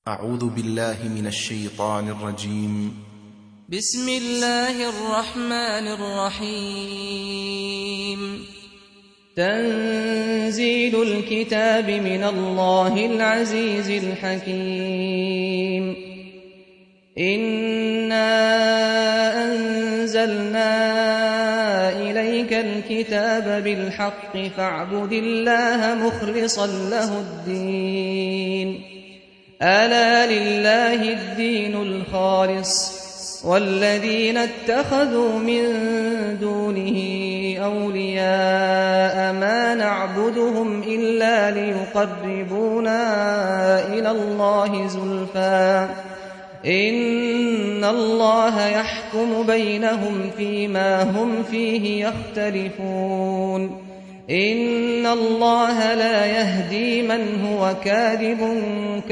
أعوذ بالله من الشيطان الرجيم. بسم الله الرحمن الرحيم. تنزيل الكتاب من الله العزيز الحكيم. إنا أنزلنا إليك الكتاب بالحق فاعبد الله مخلصا له الدين. ألا لله الدين الخالص والذين اتخذوا من دونه أولياء ما نعبدهم إلا ليقربونا إلى الله زلفى إن الله يحكم بينهم فيما هم فيه يختلفون. إن الله لا يهدي من هو كاذب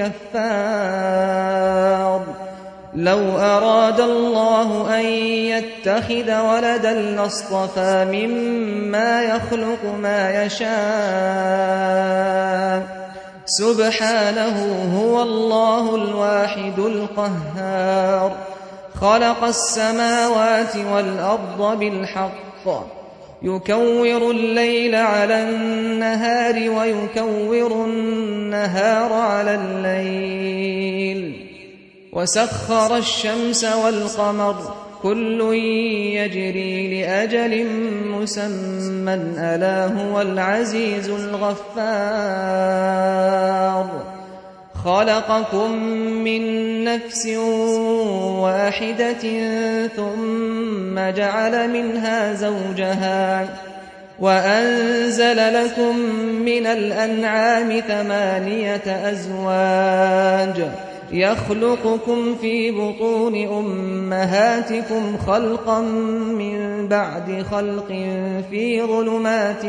كفار. لو أراد الله أن يتخذ ولدا لاصطفى مما يخلق ما يشاء سبحانه هو الله الواحد القهار. خلق السماوات والأرض بالحق يكور الليل على النهار ويكور النهار على الليل وسخر الشمس والقمر كل يجري لأجل مسمى ألا هو العزيز الغفار. خلقكم من نفس واحدة ثم جعل منها زوجها وأنزل لكم من الأنعام 8 أزواج يخلقكم في بطون أمهاتكم خلقا من بعد خلق في ظلمات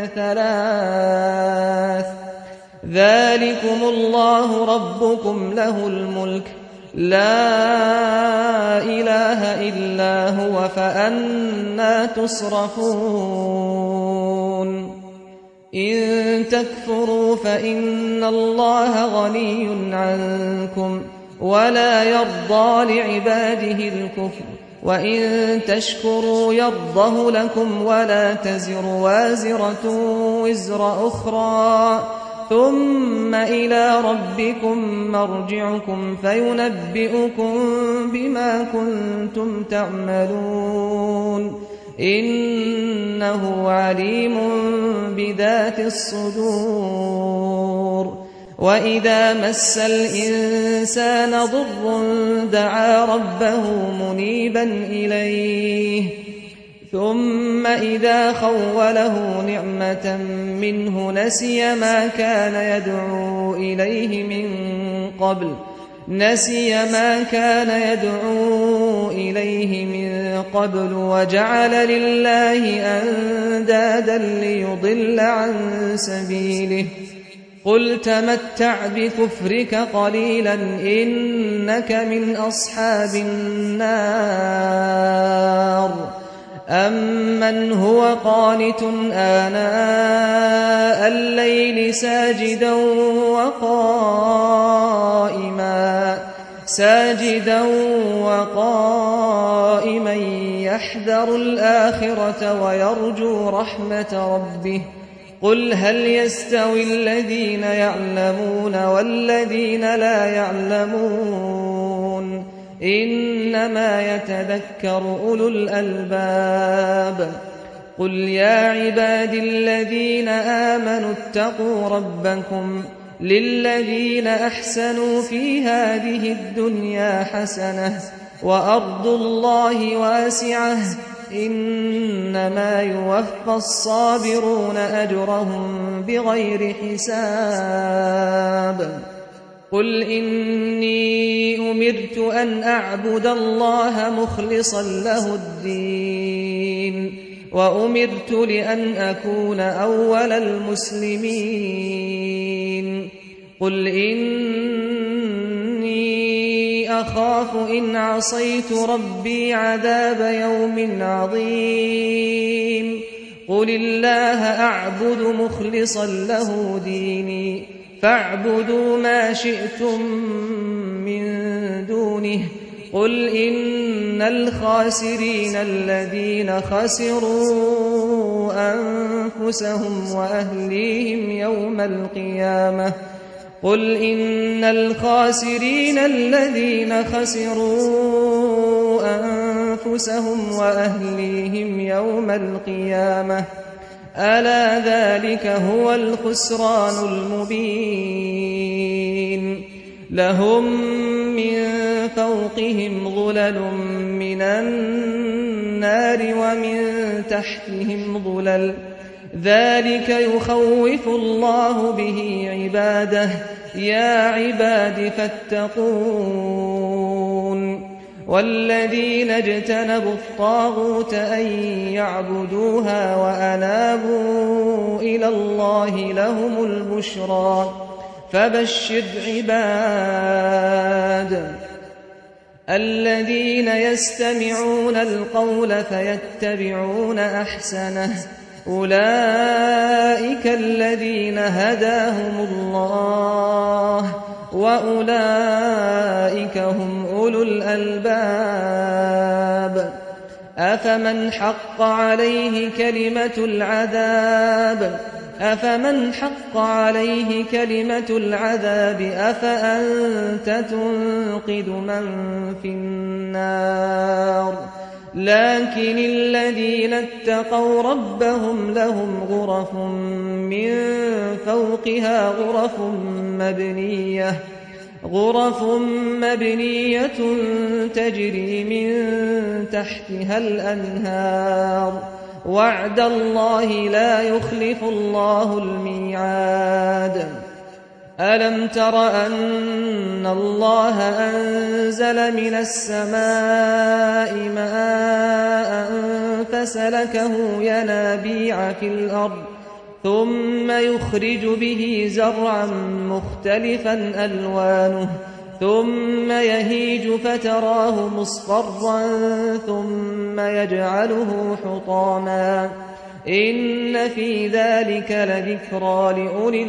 3 ذلكم الله ربكم له الملك لا إله إلا هو فأنى تصرفون. إن تكفروا فإن الله غني عنكم ولا يرضى لعباده الكفر وإن تشكروا يرضه لكم ولا تزر وازرة وزر أخرى ثم إلى ربكم مرجعكم فينبئكم بما كنتم تعملون. إنه عليم بذات الصدور. وإذا مس الإنسان ضر دعا ربه منيبا إليه ثم إذا خوله نعمة منه نسي ما كان يدعو إليه من قبل وجعل لله أندادا ليضل عن سبيله. قل تمتع بكفرك قليلا إنك من أصحاب النار. أمن هو قانت آناء الليل ساجدا وقائما يحذر الآخرة ويرجو رحمة ربه. قل هل يستوي الذين يعلمون والذين لا يعلمون إنما يتذكر أولو الألباب. قل يا عبادي الذين آمنوا اتقوا ربكم للذين أحسنوا في هذه الدنيا حسنة وأرض الله واسعة إنما يوفى الصابرون أجرهم بغير حساب. قل إني أمرت أن أعبد الله مخلصا له الدين وأمرت لأن أكون أول المسلمين. قل إني أخاف إن عصيت ربي عذاب يوم عظيم. قل الله أعبد مخلصا له ديني فاعبدوا ما شئتم من دونه قل إن الخاسرين الذين خسروا أنفسهم وأهليهم يوم القيامة قل إن الخاسرين الذين خسروا أنفسهم وأهليهم يوم القيامة ألا ذلك هو الخسران المبين لهم من فوقهم ظلل من النار ومن تحتهم ظلل ذلك يخوف الله به عباده يا عباد فاتقون والذين اجتنبوا الطاغوت أن يعبدوها وأنابوا إلى الله لهم البشرى فبشر عباد الذين يستمعون القول فيتبعون أحسنه أولئك الذين هداهم الله وأولئك هم أولو الألباب أفمن حق عليه كلمة العذاب أفأنت تنقذ من في النار لكن الذين اتقوا ربهم لهم غرف من فوقها غرف مبنية تجري من تحتها الأنهار وعد الله لا يخلف الله الميعاد ألم تر أن الله أنزل من السماء ماء فسلكه ينابيع في الأرض ثم يخرج به زرعا مختلفا ألوانه ثم يهيج فتراه مصفرا ثم يجعله حطاما إن في ذلك لذكرى لأولي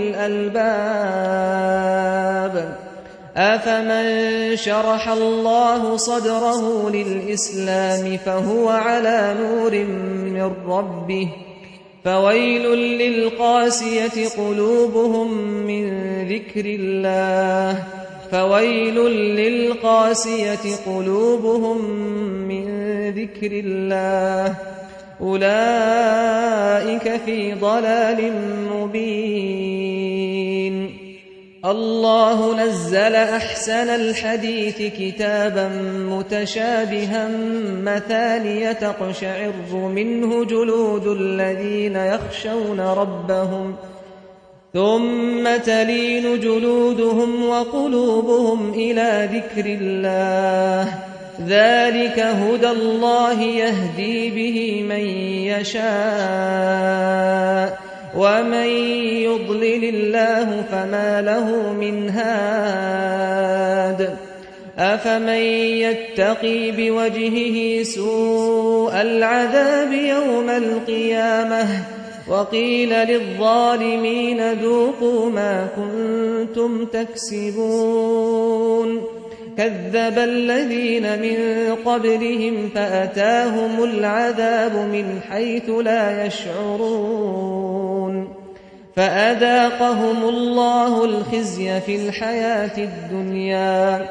الألباب أفمن شرح الله صدره للإسلام فهو على نور من ربه فويل للقاسية قلوبهم من ذكر الله أولئك في ضلال مبين الله نزل أحسن الحديث كتابا متشابها مثانية تقشعر منه جلود الذين يخشون ربهم ثم تلين جلودهم وقلوبهم إلى ذكر الله ذلك هدى الله يهدي به من يشاء ومن يضلل الله فما له من هاد أفمن يتقي بوجهه سوء العذاب يوم القيامة وقيل للظالمين ذوقوا ما كنتم تكسبون كذب الذين من قبلهم فأتاهم العذاب من حيث لا يشعرون فأذاقهم الله الخزي في الحياة الدنيا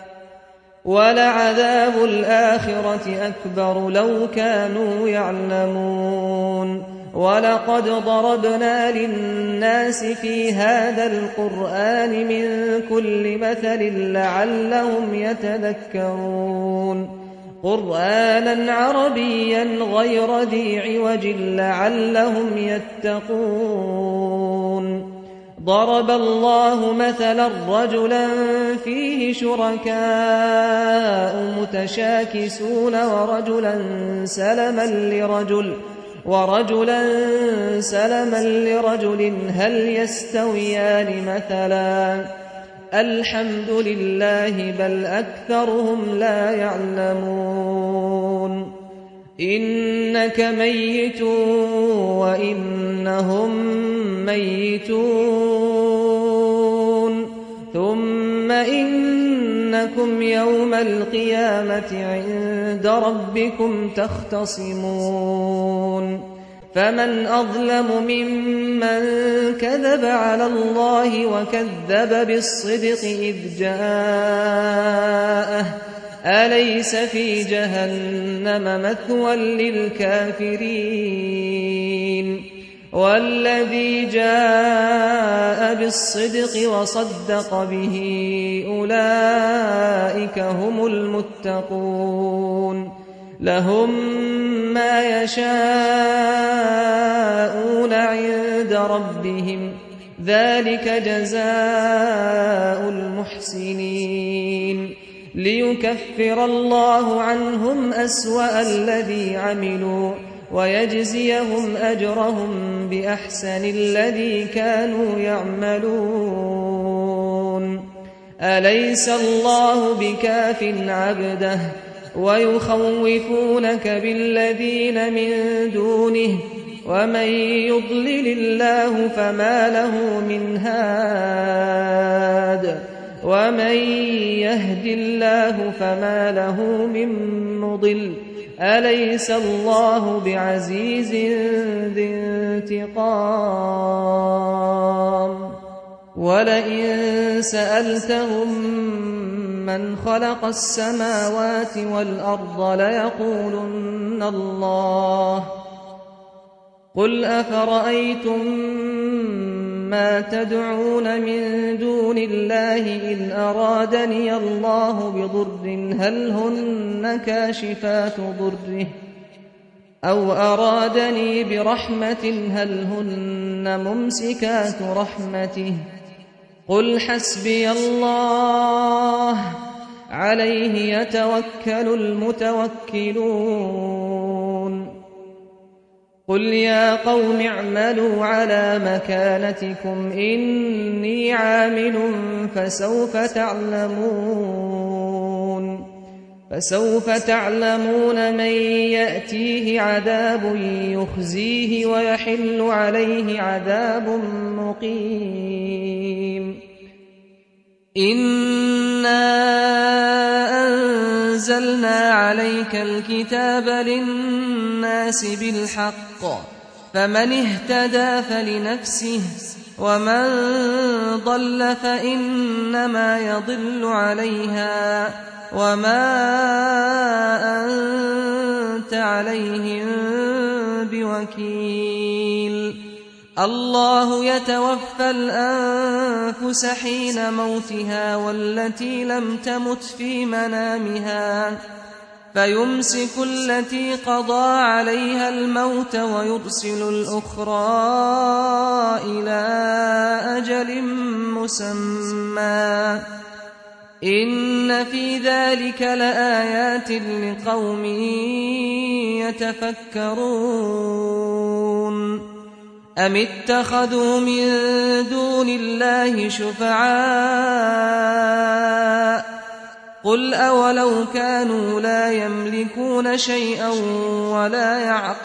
ولعذاب الآخرة أكبر لو كانوا يعلمون ولقد ضربنا للناس في هذا القرآن من كل مثل لعلهم يتذكرون قرآنا عربيا غير ذي عوج لعلهم يتقون ضرب الله مثلا رجلا فيه شركاء متشاكسون ورجلا سلما لرجل هل يستويان مثلا الحمد لله بل أكثرهم لا يعلمون إنك ميت وإنهم ميتون إنكم يوم القيامة عند ربكم تختصمون فمن أظلم ممن كذب على الله وكذب بالصدق إذ جاءه أليس في جهنم مثوى للكافرين والذي جاء بالصدق وصدق به أولئك هم المتقون لهم ما يشاءون عند ربهم ذلك جزاء المحسنين ليكفر الله عنهم أسوأ الذي عملوا ويجزيهم أجرهم بأحسن الذي كانوا يعملون أليس الله بكاف عبده ويخوفونك بالذين من دونه ومن يضلل الله فما له من هاد ومن يهد الله فما له من مضل أليس الله بعزيز ذي انتقام ولئن سألتهم من خلق السماوات والأرض ليقولن الله قل أفرأيتم ما تدعون من دون الله إن أرادني الله بضر هل هن كاشفات ضره أو أرادني برحمة هل هن ممسكات رحمته قل حسبي الله عليه يتوكل المتوكلون قل يا قوم اعملوا على مكانتكم إني عامل فسوف تعلمون من يأتيه عذاب يخزيه ويحل عليه عذاب مقيم إنا أنزلنا عليك الكتاب للناس بالحق فمن اهتدى فلنفسه ومن ضل فإنما يضل عليها وما أنت عليهم بوكيل الله يتوفى الأنفس حين موتها والتي لم تمت في منامها فيمسك التي قضى عليها الموت ويرسل الأخرى إلى أجل مسمى إن في ذلك لآيات لقوم يتفكرون أم اتخذوا من دون الله شفعاء قل أولو كانوا لا يملكون شيئا ولا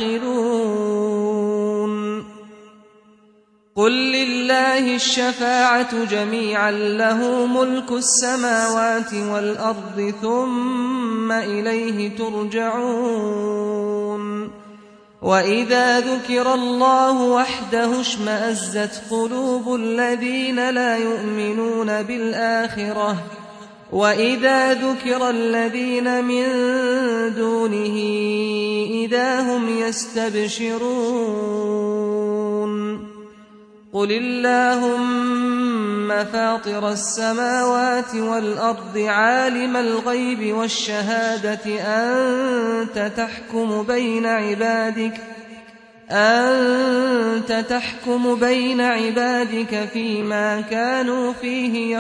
يعقلون قل لله الشفاعة جميعا له ملك السماوات والأرض ثم إليه ترجعون وإذا ذكر الله وحده اشمأزت قلوب الذين لا يؤمنون بالآخرة وإذا ذكر الذين من دونه إذا هم يستبشرون قل اللهم فاطر السماوات والأرض عالم الغيب والشهادة أنت تحكم بين عبادك فيما كانوا فيه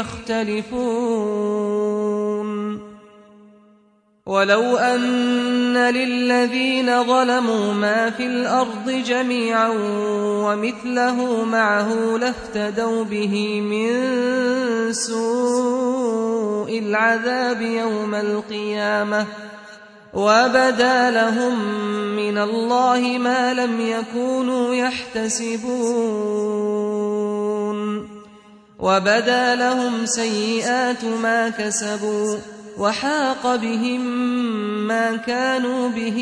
يختلفون ولو أن للذين ظلموا ما في الأرض جميعا ومثله معه لافتدوا به من سوء العذاب يوم القيامة وبدا لهم من الله ما لم يكونوا يحتسبون وبدا لهم سيئات ما كسبوا وحاق بهم ما كانوا به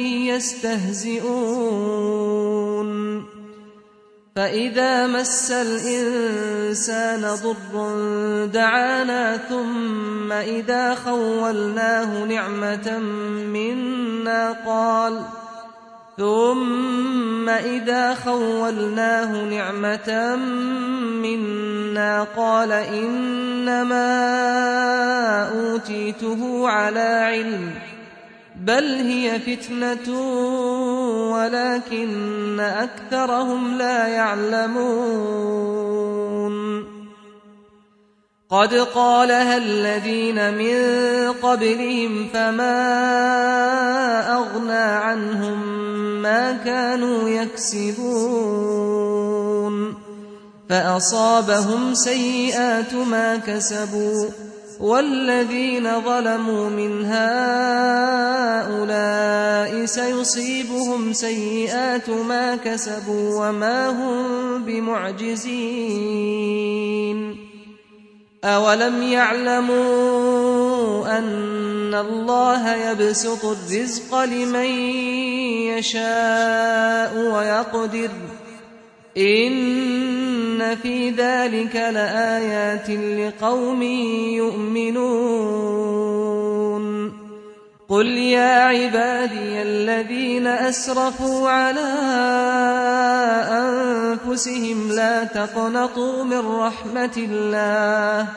يستهزئون فإذا مس الإنسان ضر دعانا ثم إذا خولناه نعمة منا قال إنما أوتيته على علم بل هي فتنة ولكن أكثرهم لا يعلمون قد قالها الذين من قبلهم فما أغنى عنهم ما كانوا يكسبون فأصابهم سيئات ما كسبوا والذين ظلموا من هؤلاء سيصيبهم سيئات ما كسبوا وما هم بمعجزين أولم يعلموا أن الله يبسط الرزق لمن يشاء ويقدر إن في ذلك لآيات لقوم يؤمنون قل يا عبادي الذين أسرفوا على أنفسهم لا تقنطوا من رحمة الله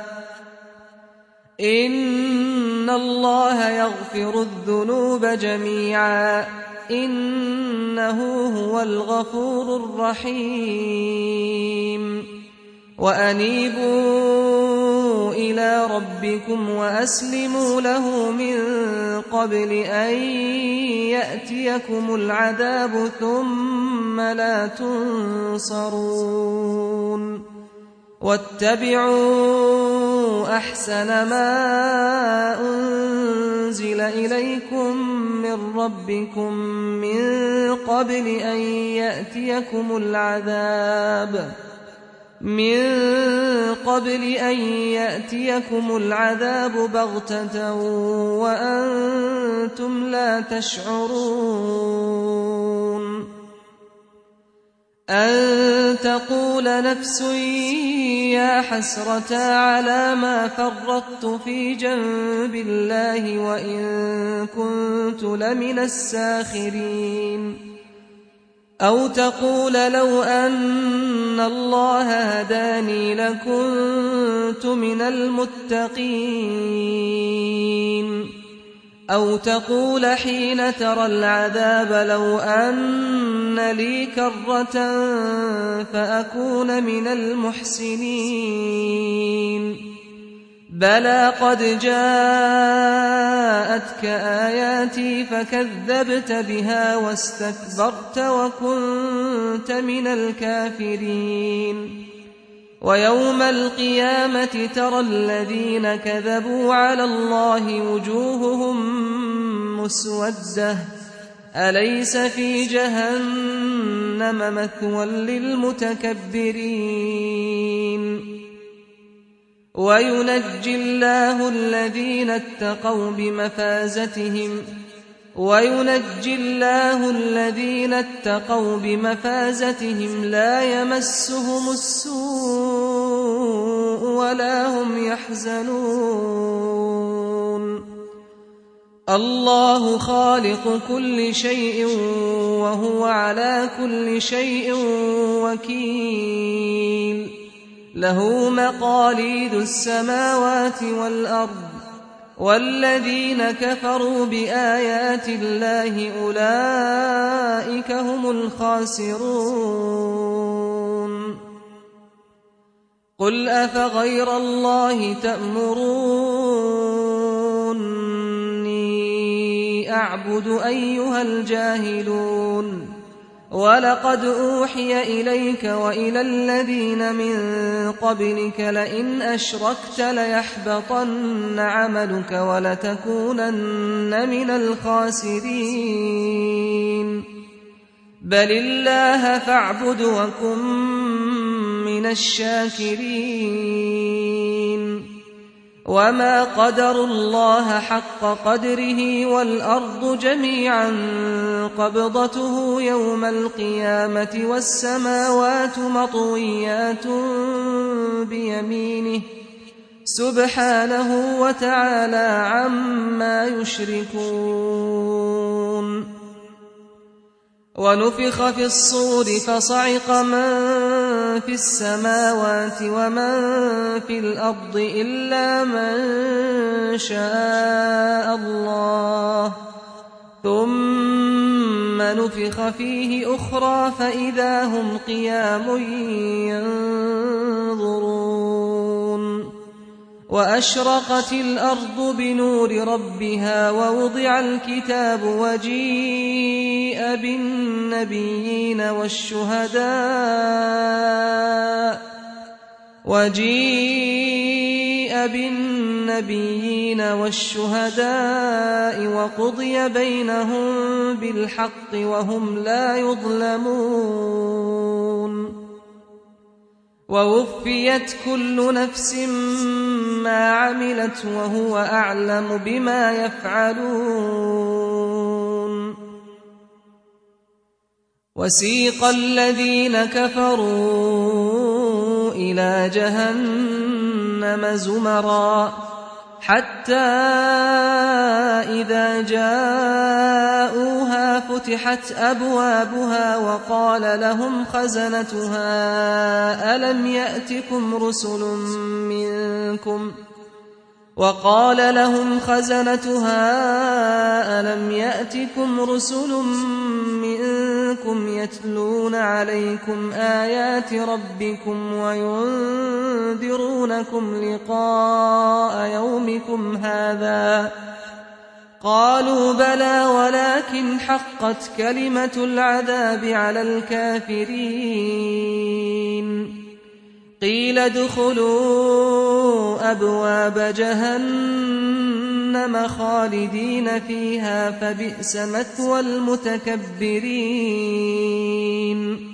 إن الله يغفر الذنوب جميعا إنه هو الغفور الرحيم وأنيبوا إلى ربكم وأسلموا له من قبل أن يأتيكم العذاب ثم لا تنصرون واتبعوا أحسن ما أنزل إليكم من ربكم من قبل أن يأتيكم العذاب بغتة وأنتم لا تشعرون أن تقول نفس يا حسرة على ما فرطت في جنب الله وإن كنت لمن الساخرين أو تقول لو أن الله هداني لكنت من المتقين أو تقول حين ترى العذاب لو أن لي كرة فأكون من المحسنين بلى قد جاءتك آياتي فكذبت بها واستكبرت وكنت من الكافرين ويوم القيامة ترى الذين كذبوا على الله وجوههم مسودة أليس في جهنم مثوى للمتكبرين وينجي الله الذين اتقوا بمفازتهم لا يمسهم السوء ولا هم يحزنون الله خالق كل شيء وهو على كل شيء وكيل له مقاليد السماوات والأرض والذين كفروا بآيات الله أولئك هم الخاسرون قل أفغير الله تأمروني أعبد أيها الجاهلون ولقد أوحي إليك وإلى الذين من قبلك لئن أشركت ليحبطن عملك ولتكونن من الخاسرين بل الله فاعبد وكن من الشاكرين وما قدروا الله حق قدره والأرض جميعا قبضته يوم القيامة والسماوات مطويات بيمينه سبحانه وتعالى عما يشركون ونفخ في الصور فصعق من في السماوات ومن في الأرض إلا من شاء الله ثم نفخ فيه أخرى فإذا هم قيام ينظرون وأشرقت الأرض بنور ربها ووضع الكتاب وجيء بالنبيين والشهداء وقضي بينهم بالحق وهم لا يظلمون ووفيت كل نفس ما عملت وهو أعلم بما يفعلون وسيق الذين كفروا إلى جهنم زمرا حتى إذا جاءوها فتحت أبوابها وقال لهم خزنتها ألم يأتكم رسل منكم يتلون عليكم آيات ربكم وينذرونكم لقاء يومكم هذا قالوا بلى ولكن حقت كلمة العذاب على الكافرين قيل ادخلوا أبواب جهنم خالدين فيها فبئس مثوى المتكبرين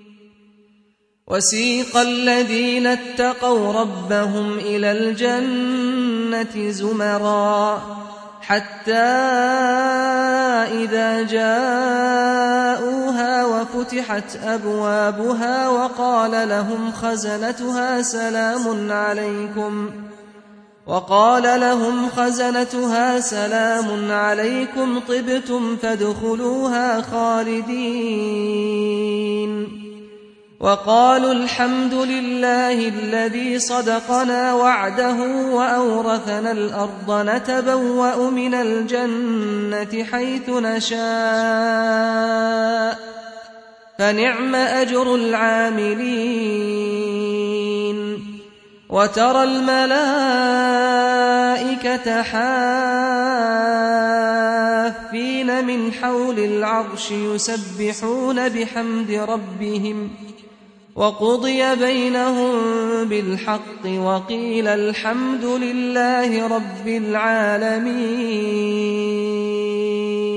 وسيق الذين اتقوا ربهم إلى الجنة زمرا حتى إذا جاءوها وفتحت أبوابها وقال لهم خزنتها سلام عليكم طبتم فادخلوها خالدين وقالوا الحمد لله الذي صدقنا وعده وأورثنا الأرض نتبوأ من الجنة حيث نشاء فنعم أجر العاملين وترى الملائكة حافين من حول العرش يسبحون بحمد ربهم وقضي بينهم بالحق وقيل الحمد لله رب العالمين